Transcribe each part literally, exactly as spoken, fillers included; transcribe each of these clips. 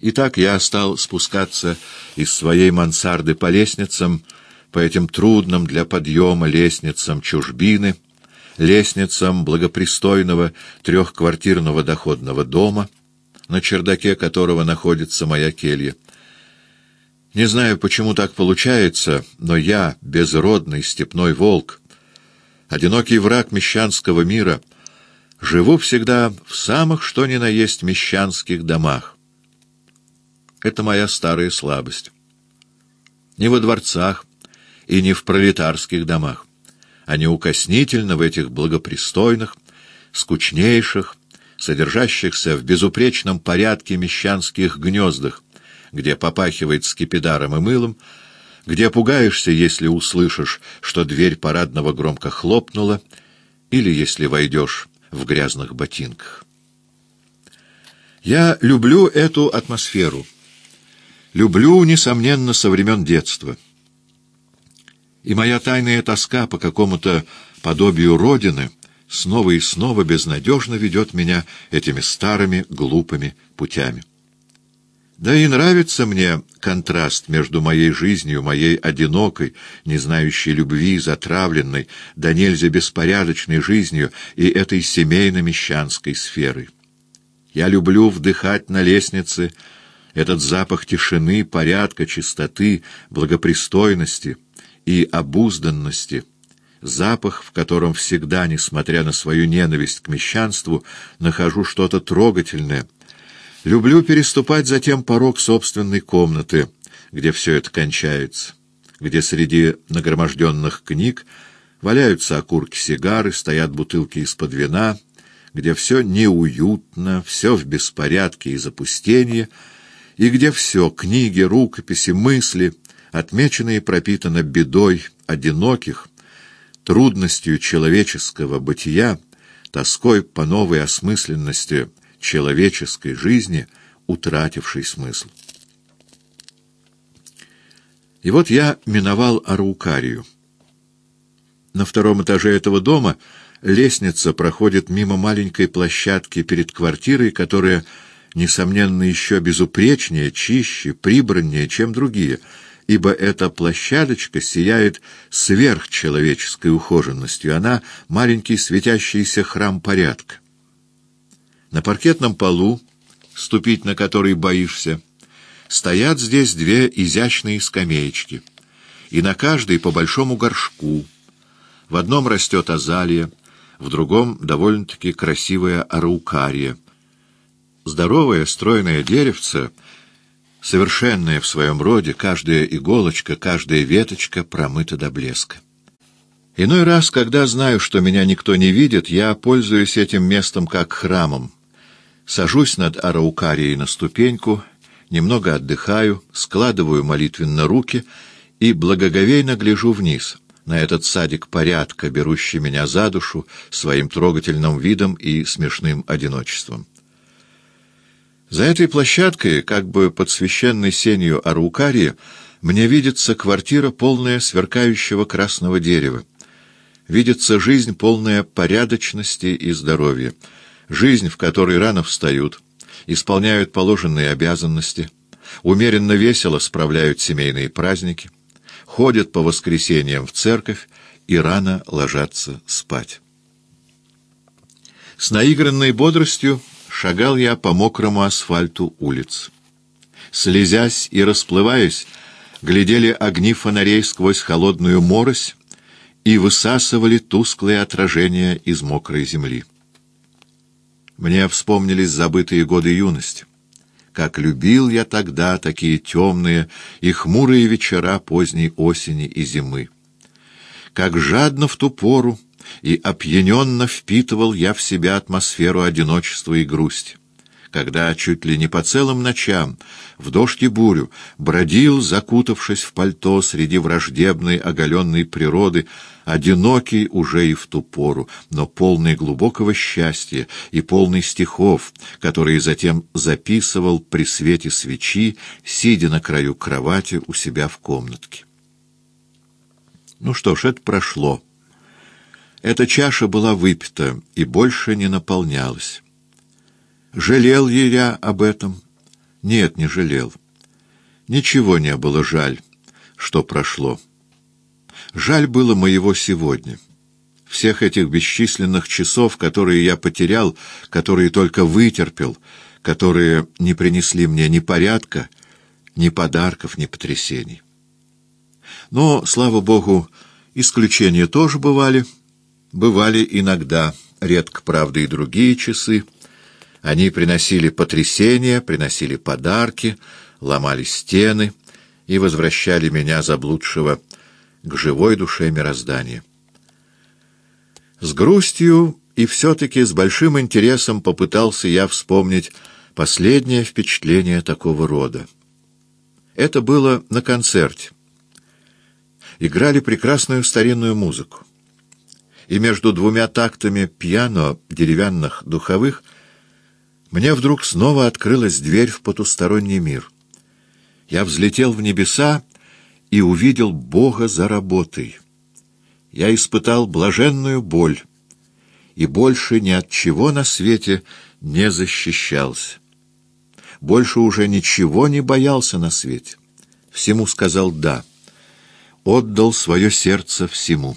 Итак, я стал спускаться из своей мансарды по лестницам, по этим трудным для подъема лестницам чужбины, лестницам благопристойного трехквартирного доходного дома, на чердаке которого находится моя келья. Не знаю, почему так получается, но я, безродный степной волк, одинокий враг мещанского мира, живу всегда в самых что ни на есть мещанских домах. Это моя старая слабость. Не во дворцах и не в пролетарских домах, а неукоснительно в этих благопристойных, скучнейших, содержащихся в безупречном порядке мещанских гнездах, где попахивает скипидаром и мылом, где пугаешься, если услышишь, что дверь парадного громко хлопнула, или если войдешь в грязных ботинках. Я люблю эту атмосферу. Люблю, несомненно, со времен детства. И моя тайная тоска по какому-то подобию Родины снова и снова безнадежно ведет меня этими старыми глупыми путями. Да и нравится мне контраст между моей жизнью, моей одинокой, не знающей любви, затравленной, да нельзя беспорядочной жизнью и этой семейно-мещанской сферой. Я люблю вдыхать на лестнице этот запах тишины, порядка, чистоты, благопристойности и обузданности, запах, в котором всегда, несмотря на свою ненависть к мещанству, нахожу что-то трогательное. Люблю переступать затем порог собственной комнаты, где все это кончается, где среди нагроможденных книг валяются окурки сигары, стоят бутылки из-под вина, где все неуютно, все в беспорядке и запустении, и где все — книги, рукописи, мысли — отмечены и пропитаны бедой одиноких, трудностью человеческого бытия, тоской по новой осмысленности человеческой жизни, утратившей смысл. И вот я миновал Араукарию. На втором этаже этого дома лестница проходит мимо маленькой площадки перед квартирой, которая, несомненно, еще безупречнее, чище, прибраннее, чем другие, ибо эта площадочка сияет сверхчеловеческой ухоженностью. Она — маленький светящийся храм порядка. На паркетном полу, ступить на который боишься, стоят здесь две изящные скамеечки, и на каждой по большому горшку. В одном растет азалия, в другом довольно-таки красивая араукария. Здоровое, стройное деревце, совершенное в своем роде, каждая иголочка, каждая веточка промыта до блеска. Иной раз, когда знаю, что меня никто не видит, я пользуюсь этим местом как храмом. Сажусь над араукарией на ступеньку, немного отдыхаю, складываю молитвенно руки и благоговейно гляжу вниз, на этот садик порядка, берущий меня за душу своим трогательным видом и смешным одиночеством. За этой площадкой, как бы под священной сенью араукарии, мне видится квартира, полная сверкающего красного дерева. Видится жизнь, полная порядочности и здоровья. Жизнь, в которой рано встают, исполняют положенные обязанности, умеренно весело справляют семейные праздники, ходят по воскресеньям в церковь и рано ложатся спать. С наигранной бодростью шагал я по мокрому асфальту улиц. Слезясь и расплываясь, глядели огни фонарей сквозь холодную морось и высасывали тусклые отражения из мокрой земли. Мне вспомнились забытые годы юности. Как любил я тогда такие темные и хмурые вечера поздней осени и зимы. Как жадно в ту пору и опьяненно впитывал я в себя атмосферу одиночества и грусти, когда чуть ли не по целым ночам, в дождь и бурю, бродил, закутавшись в пальто среди враждебной оголенной природы, одинокий уже и в ту пору, но полный глубокого счастья и полный стихов, которые затем записывал при свете свечи, сидя на краю кровати у себя в комнатке. Ну что ж, это прошло. Эта чаша была выпита и больше не наполнялась. Жалел ли я об этом? Нет, не жалел. Ничего не было жаль, что прошло. Жаль было моего сегодня. Всех этих бесчисленных часов, которые я потерял, которые только вытерпел, которые не принесли мне ни порядка, ни подарков, ни потрясений. Но, слава Богу, исключения тоже бывали. Бывали иногда, редко, правда, и другие часы. Они приносили потрясения, приносили подарки, ломали стены и возвращали меня, заблудшего, к живой душе мироздания. С грустью и все-таки с большим интересом попытался я вспомнить последнее впечатление такого рода. Это было на концерте. Играли прекрасную старинную музыку. И между двумя тактами пьяно деревянных духовых мне вдруг снова открылась дверь в потусторонний мир. Я взлетел в небеса и увидел Бога за работой. Я испытал блаженную боль и больше ни от чего на свете не защищался. Больше уже ничего не боялся на свете. Всему сказал «да». Отдал свое сердце всему.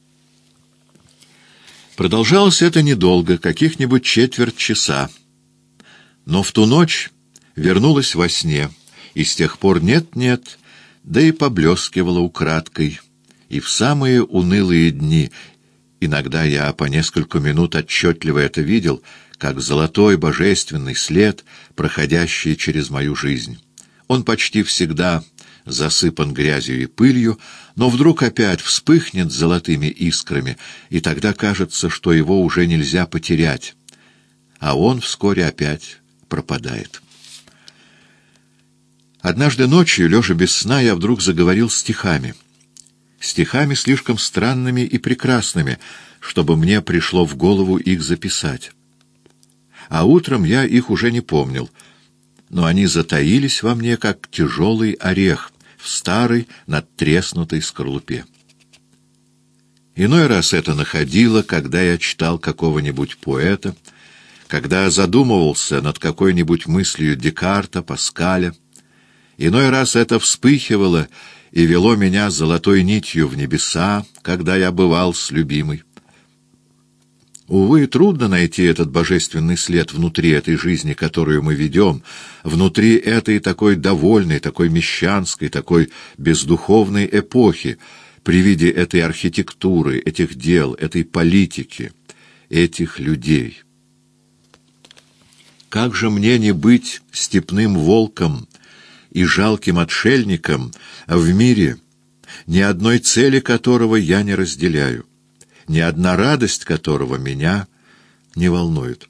Продолжалось это недолго, каких-нибудь четверть часа. Но в ту ночь вернулась во сне, и с тех пор нет-нет, да и поблескивала украдкой. И в самые унылые дни, иногда я по несколько минут отчетливо это видел, как золотой божественный след, проходящий через мою жизнь. Он почти всегда засыпан грязью и пылью, но вдруг опять вспыхнет золотыми искрами, и тогда кажется, что его уже нельзя потерять, а он вскоре опять пропадает. Однажды ночью, лежа без сна, я вдруг заговорил стихами. Стихами слишком странными и прекрасными, чтобы мне пришло в голову их записать. А утром я их уже не помнил, но они затаились во мне, как тяжелый орех в старой надтреснутой скорлупе. Иной раз это находило, когда я читал какого-нибудь поэта, когда задумывался над какой-нибудь мыслью Декарта, Паскаля. Иной раз это вспыхивало и вело меня золотой нитью в небеса, когда я бывал с любимой. Увы, трудно найти этот божественный след внутри этой жизни, которую мы ведем, внутри этой такой довольной, такой мещанской, такой бездуховной эпохи, при виде этой архитектуры, этих дел, этой политики, этих людей. Как же мне не быть степным волком и жалким отшельником в мире, ни одной цели которого я не разделяю, ни одна радость которого меня не волнует?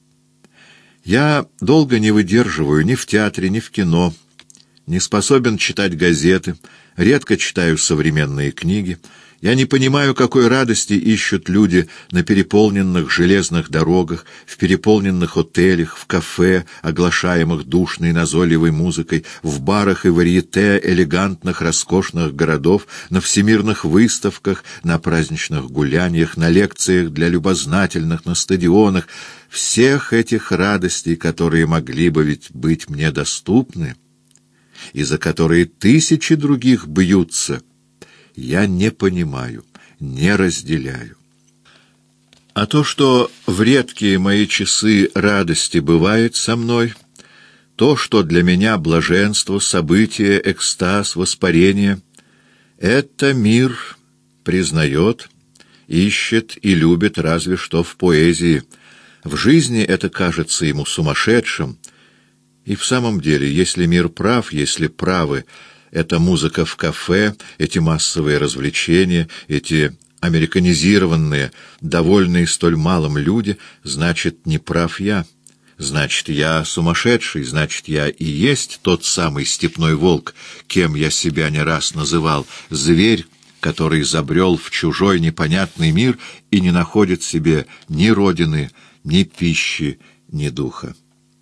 Я долго не выдерживаю ни в театре, ни в кино, не способен читать газеты, редко читаю современные книги. Я не понимаю, какой радости ищут люди на переполненных железных дорогах, в переполненных отелях, в кафе, оглашаемых душной назойливой музыкой, в барах и варьете элегантных, роскошных городов, на всемирных выставках, на праздничных гуляниях, на лекциях для любознательных, на стадионах. Всех этих радостей, которые могли бы ведь быть мне доступны, и за которые тысячи других бьются, я не понимаю, не разделяю. А то, что в редкие мои часы радости бывает со мной, то, что для меня блаженство, событие, экстаз, воспарение, это мир признает, ищет и любит разве что в поэзии. В жизни это кажется ему сумасшедшим. И в самом деле, если мир прав, если правы эта музыка в кафе, эти массовые развлечения, эти американизированные, довольные столь малым люди, значит, не прав я. Значит, я сумасшедший, значит, я и есть тот самый степной волк, кем я себя не раз называл, зверь, который забрел в чужой непонятный мир и не находит себе ни родины, ни пищи, ни духа.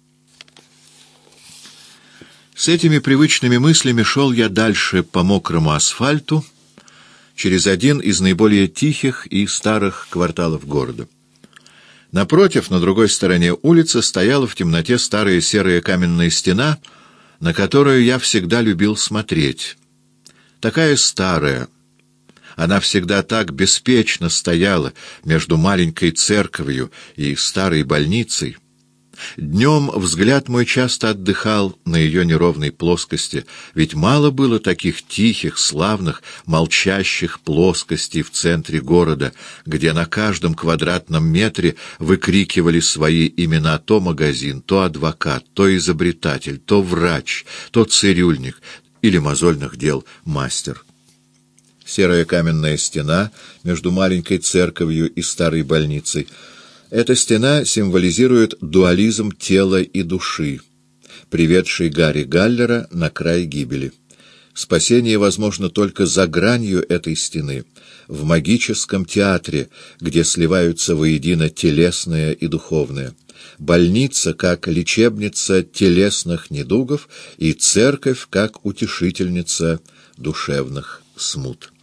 С этими привычными мыслями шел я дальше по мокрому асфальту, через один из наиболее тихих и старых кварталов города. Напротив, на другой стороне улицы, стояла в темноте старая серая каменная стена, на которую я всегда любил смотреть. Такая старая. Она всегда так беспечно стояла между маленькой церковью и старой больницей. Днем взгляд мой часто отдыхал на ее неровной плоскости, ведь мало было таких тихих, славных, молчащих плоскостей в центре города, где на каждом квадратном метре выкрикивали свои имена то магазин, то адвокат, то изобретатель, то врач, то цирюльник или мозольных дел мастер. Серая каменная стена между маленькой церковью и старой больницей — эта стена символизирует дуализм тела и души, приведший Гарри Галлера на край гибели. Спасение возможно только за гранью этой стены, в магическом театре, где сливаются воедино телесное и духовное. Больница как лечебница телесных недугов и церковь как утешительница душевных смут.